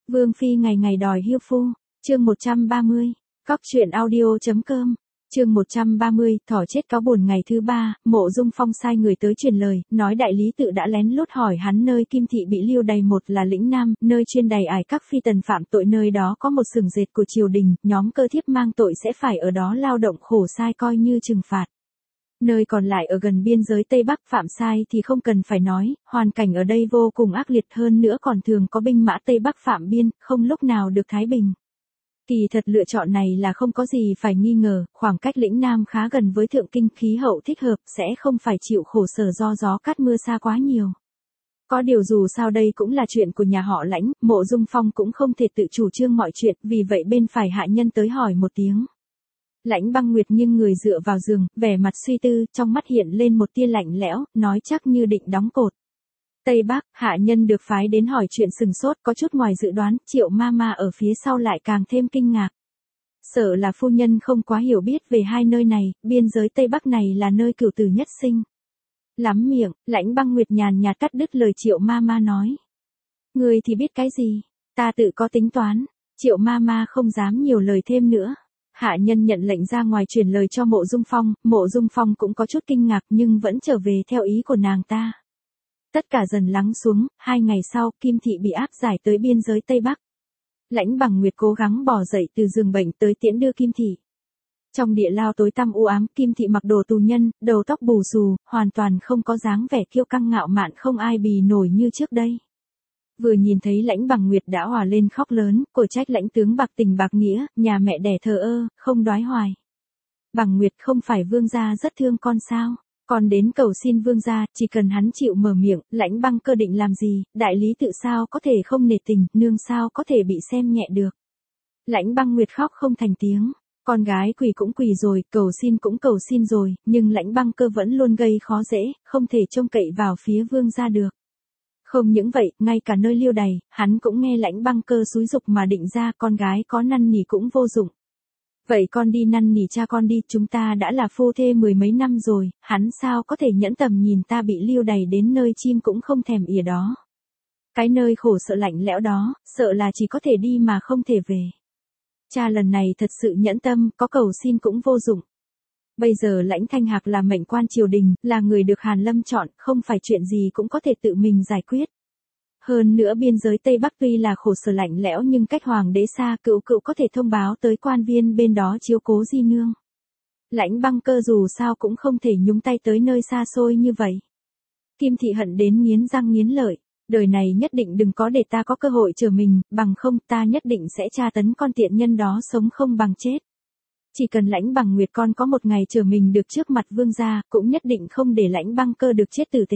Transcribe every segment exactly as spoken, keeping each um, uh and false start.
Vương phi ngày ngày đòi hiêu phu, chương một trăm ba mươi, cóc truyện audio.com, chương một trăm ba mươi, thỏ chết cáo buồn. Ngày thứ ba, Mộ Dung Phong sai người tới truyền lời, nói đại lý tự đã lén lút hỏi hắn nơi Kim thị bị lưu đày, một là lĩnh Nam, nơi chuyên đày ải các phi tần phạm tội, nơi đó có một xưởng dệt của triều đình, nhóm cơ thiếp mang tội sẽ phải ở đó lao động khổ sai coi như trừng phạt. Nơi còn lại ở gần biên giới Tây Bắc, phạm sai thì không cần phải nói, hoàn cảnh ở đây vô cùng ác liệt, hơn nữa còn thường có binh mã Tây Bắc phạm biên, không lúc nào được thái bình. Kỳ thật lựa chọn này là không có gì phải nghi ngờ, khoảng cách lĩnh Nam khá gần với Thượng Kinh, khí hậu thích hợp, sẽ không phải chịu khổ sở do gió cát mưa xa quá nhiều. Có điều dù sao đây cũng là chuyện của nhà họ Lãnh, Mộ Dung Phong cũng không thể tự chủ trương mọi chuyện, vì vậy bên phải hạ nhân tới hỏi một tiếng. Lãnh Băng Nguyệt nghiêng người dựa vào giường, vẻ mặt suy tư, trong mắt hiện lên một tia lạnh lẽo, nói chắc như định đóng cột. Tây Bắc, hạ nhân được phái đến hỏi chuyện sừng sốt, có chút ngoài dự đoán, Triệu Mama ở phía sau lại càng thêm kinh ngạc. Sợ là phu nhân không quá hiểu biết về hai nơi này, biên giới Tây Bắc này là nơi cửu tử nhất sinh. Lắm miệng, Lãnh Băng Nguyệt nhàn nhạt cắt đứt lời Triệu Mama nói. Người thì biết cái gì, ta tự có tính toán. Triệu Mama không dám nhiều lời thêm nữa. Hạ nhân nhận lệnh ra ngoài truyền lời cho Mộ Dung Phong, Mộ Dung Phong cũng có chút kinh ngạc nhưng vẫn trở về theo ý của nàng ta. Tất cả dần lắng xuống, hai ngày sau, Kim thị bị áp giải tới biên giới Tây Bắc. Lãnh Bằng Nguyệt cố gắng bò dậy từ giường bệnh tới tiễn đưa Kim thị. Trong địa lao tối tăm u ám, Kim thị mặc đồ tù nhân, đầu tóc bù xù, hoàn toàn không có dáng vẻ kiêu căng ngạo mạn, không ai bì nổi như trước đây. Vừa nhìn thấy Lãnh Bằng Nguyệt đã òa lên khóc lớn, cổ trách Lãnh tướng bạc tình bạc nghĩa, nhà mẹ đẻ thờ ơ, không đoái hoài. Bằng Nguyệt, không phải vương gia rất thương con sao? Con đến cầu xin vương gia, chỉ cần hắn chịu mở miệng. Lãnh Băng Cơ định làm gì, đại lý tự sao có thể không nể tình, nương sao có thể bị xem nhẹ được. Lãnh Băng Nguyệt khóc không thành tiếng, con gái quỳ cũng quỳ rồi, cầu xin cũng cầu xin rồi, nhưng Lãnh Băng Cơ vẫn luôn gây khó dễ, không thể trông cậy vào phía vương gia được. Không những vậy, ngay cả nơi liêu đày, hắn cũng nghe Lãnh Băng Cơ xúi giục mà định ra, con gái có năn nỉ cũng vô dụng. Vậy con đi năn nỉ cha con đi, chúng ta đã là phu thê mười mấy năm rồi, hắn sao có thể nhẫn tầm nhìn ta bị liêu đày đến nơi chim cũng không thèm ỉa đó. Cái nơi khổ sợ lạnh lẽo đó, sợ là chỉ có thể đi mà không thể về. Cha lần này thật sự nhẫn tâm, có cầu xin cũng vô dụng. Bây giờ Lãnh Thanh Hạc là mệnh quan triều đình, là người được Hàn Lâm chọn, không phải chuyện gì cũng có thể tự mình giải quyết. Hơn nữa biên giới Tây Bắc tuy là khổ sở lạnh lẽo nhưng cách hoàng đế xa, cựu cựu có thể thông báo tới quan viên bên đó chiếu cố di nương. Lãnh Băng Cơ dù sao cũng không thể nhúng tay tới nơi xa xôi như vậy. Kim thị hận đến nghiến răng nghiến lợi, đời này nhất định đừng có để ta có cơ hội trở mình, bằng không ta nhất định sẽ tra tấn con tiện nhân đó sống không bằng chết. Chỉ cần Lãnh Bằng Nguyệt con có một ngày trở mình được trước mặt vương gia, cũng nhất định không để Lãnh Băng Cơ được chết tử tế.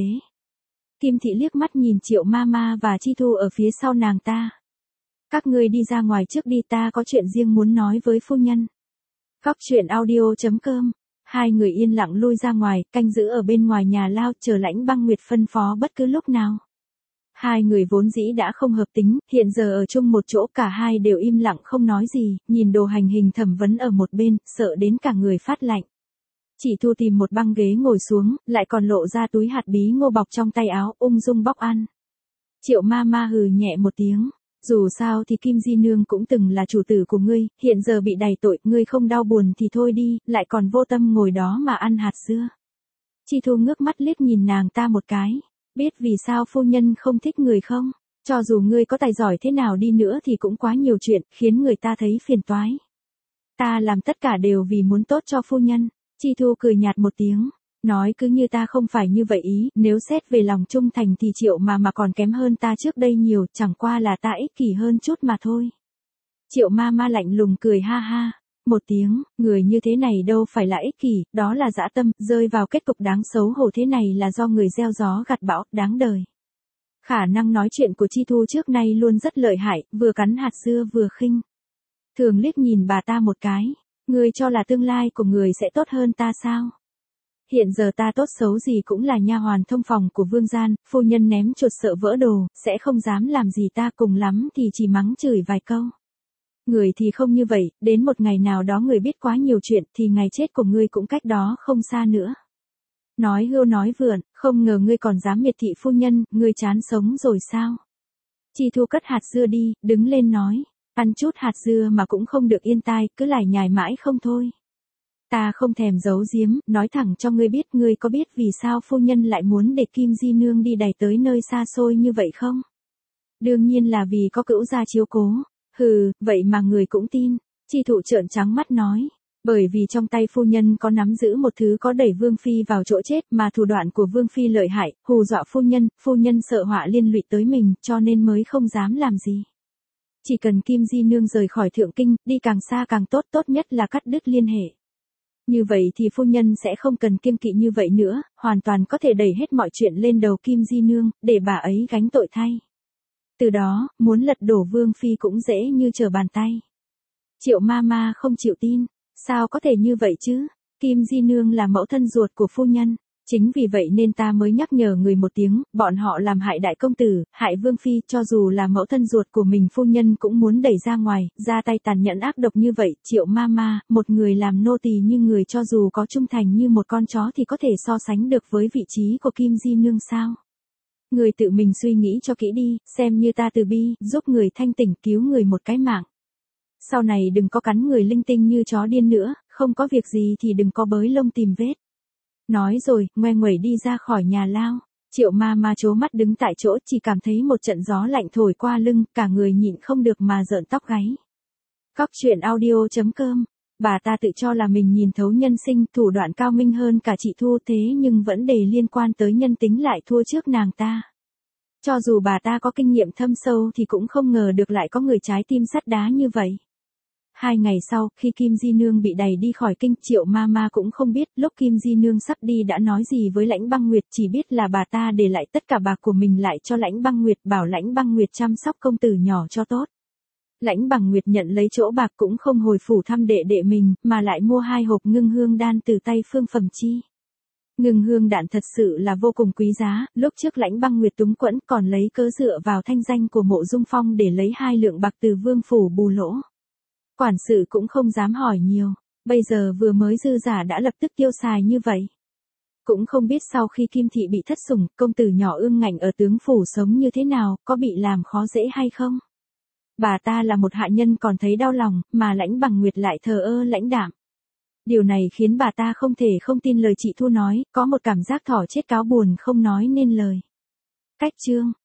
Kim thị liếc mắt nhìn Triệu Mama và Chi Thu ở phía sau nàng ta. Các ngươi đi ra ngoài trước đi, ta có chuyện riêng muốn nói với phu nhân. Cóc truyện audio.com. Hai người yên lặng lui ra ngoài, canh giữ ở bên ngoài nhà lao, chờ Lãnh Băng Nguyệt phân phó bất cứ lúc nào. Hai người vốn dĩ đã không hợp tính, hiện giờ ở chung một chỗ cả hai đều im lặng không nói gì, nhìn Đồ Hành Hình thẩm vấn ở một bên, sợ đến cả người phát lạnh. Chỉ Thu tìm một băng ghế ngồi xuống, lại còn lộ ra túi hạt bí ngô bọc trong tay áo, ung dung bóc ăn. Triệu Mama hừ nhẹ một tiếng, dù sao thì Kim Di Nương cũng từng là chủ tử của ngươi, hiện giờ bị đày tội, ngươi không đau buồn thì thôi đi, lại còn vô tâm ngồi đó mà ăn hạt dưa. Chi Thu ngước mắt liếc nhìn nàng ta một cái, biết vì sao phu nhân không thích người không? Cho dù ngươi có tài giỏi thế nào đi nữa thì cũng quá nhiều chuyện, khiến người ta thấy phiền toái. Ta làm tất cả đều vì muốn tốt cho phu nhân. Chi Thu cười nhạt một tiếng, nói cứ như ta không phải như vậy ý, nếu xét về lòng trung thành thì Triệu mà mà còn kém hơn ta trước đây nhiều, chẳng qua là ta ích kỷ hơn chút mà thôi. Triệu Mama lạnh lùng cười ha ha, một tiếng, người như thế này đâu phải là ích kỷ, đó là dã tâm, rơi vào kết cục đáng xấu hổ thế này là do người gieo gió gặt bão, đáng đời. Khả năng nói chuyện của Chi Thu trước nay luôn rất lợi hại, vừa cắn hạt dưa vừa khinh. Thường liếc nhìn bà ta một cái. Ngươi cho là tương lai của người sẽ tốt hơn ta sao? Hiện giờ ta tốt xấu gì cũng là nha hoàn thông phòng của vương gian, phu nhân ném chuột sợ vỡ đồ, sẽ không dám làm gì ta, cùng lắm thì chỉ mắng chửi vài câu. Người thì không như vậy, đến một ngày nào đó người biết quá nhiều chuyện thì ngày chết của ngươi cũng cách đó không xa nữa. Nói hưu nói vượn, không ngờ ngươi còn dám miệt thị phu nhân, ngươi chán sống rồi sao? Chi Thu cất hạt dưa đi, đứng lên nói, ăn chút hạt dưa mà cũng không được yên tai, cứ lải nhải mãi không thôi. Ta không thèm giấu giếm, nói thẳng cho ngươi biết, ngươi có biết vì sao phu nhân lại muốn để Kim Di Nương đi đày tới nơi xa xôi như vậy không? Đương nhiên là vì có cữu gia chiếu cố. Hừ, vậy mà người cũng tin. Chi Thụ trợn trắng mắt nói. Bởi vì trong tay phu nhân có nắm giữ một thứ có đẩy Vương Phi vào chỗ chết mà thủ đoạn của Vương Phi lợi hại, hù dọa phu nhân, phu nhân sợ họa liên lụy tới mình cho nên mới không dám làm gì. Chỉ cần Kim Di Nương rời khỏi Thượng Kinh, đi càng xa càng tốt, tốt nhất là cắt đứt liên hệ. Như vậy thì phu nhân sẽ không cần kiêng kỵ như vậy nữa, hoàn toàn có thể đẩy hết mọi chuyện lên đầu Kim Di Nương, để bà ấy gánh tội thay. Từ đó, muốn lật đổ Vương Phi cũng dễ như trở bàn tay. Triệu ma ma không chịu tin. Sao có thể như vậy chứ? Kim Di Nương là mẫu thân ruột của phu nhân. Chính vì vậy nên ta mới nhắc nhở người một tiếng, bọn họ làm hại đại công tử, hại Vương Phi, cho dù là mẫu thân ruột của mình phu nhân cũng muốn đẩy ra ngoài, ra tay tàn nhẫn ác độc như vậy. Triệu ma ma, một người làm nô tỳ như người cho dù có trung thành như một con chó thì có thể so sánh được với vị trí của Kim Di Nương sao? Người tự mình suy nghĩ cho kỹ đi, xem như ta từ bi, giúp người thanh tỉnh cứu người một cái mạng. Sau này đừng có cắn người linh tinh như chó điên nữa, không có việc gì thì đừng có bới lông tìm vết. Nói rồi, ngoe nguẩy đi ra khỏi nhà lao. Triệu ma ma trố mắt đứng tại chỗ, chỉ cảm thấy một trận gió lạnh thổi qua lưng, cả người nhịn không được mà rợn tóc gáy. Cóc truyện audio chấm com. Bà ta tự cho là mình nhìn thấu nhân sinh, thủ đoạn cao minh hơn cả chị Thu, thế nhưng vấn đề liên quan tới nhân tính lại thua trước nàng ta. Cho dù bà ta có kinh nghiệm thâm sâu thì cũng không ngờ được lại có người trái tim sắt đá như vậy. Hai ngày sau, khi Kim Di Nương bị đày đi khỏi kinh, Triệu ma ma cũng không biết lúc Kim Di Nương sắp đi đã nói gì với Lãnh Băng Nguyệt, chỉ biết là bà ta để lại tất cả bạc của mình lại cho Lãnh Băng Nguyệt, bảo Lãnh Băng Nguyệt chăm sóc công tử nhỏ cho tốt. Lãnh Băng Nguyệt nhận lấy chỗ bạc cũng không hồi phủ thăm đệ đệ mình, mà lại mua hai hộp ngưng hương đan từ tay Phương Phẩm Chi. Ngưng hương đan thật sự là vô cùng quý giá, lúc trước Lãnh Băng Nguyệt túng quẫn còn lấy cớ dựa vào thanh danh của Mộ Dung Phong để lấy hai lượng bạc từ Vương phủ bù lỗ. Quản sự cũng không dám hỏi nhiều, bây giờ vừa mới dư giả đã lập tức tiêu xài như vậy. Cũng không biết sau khi Kim Thị bị thất sủng, công tử nhỏ Ương Ngạnh ở tướng phủ sống như thế nào, có bị làm khó dễ hay không? Bà ta là một hạ nhân còn thấy đau lòng, mà Lãnh Băng Nguyệt lại thờ ơ lãnh đạm. Điều này khiến bà ta không thể không tin lời chị Thu nói, có một cảm giác thỏ chết cáo buồn không nói nên lời. Cách chương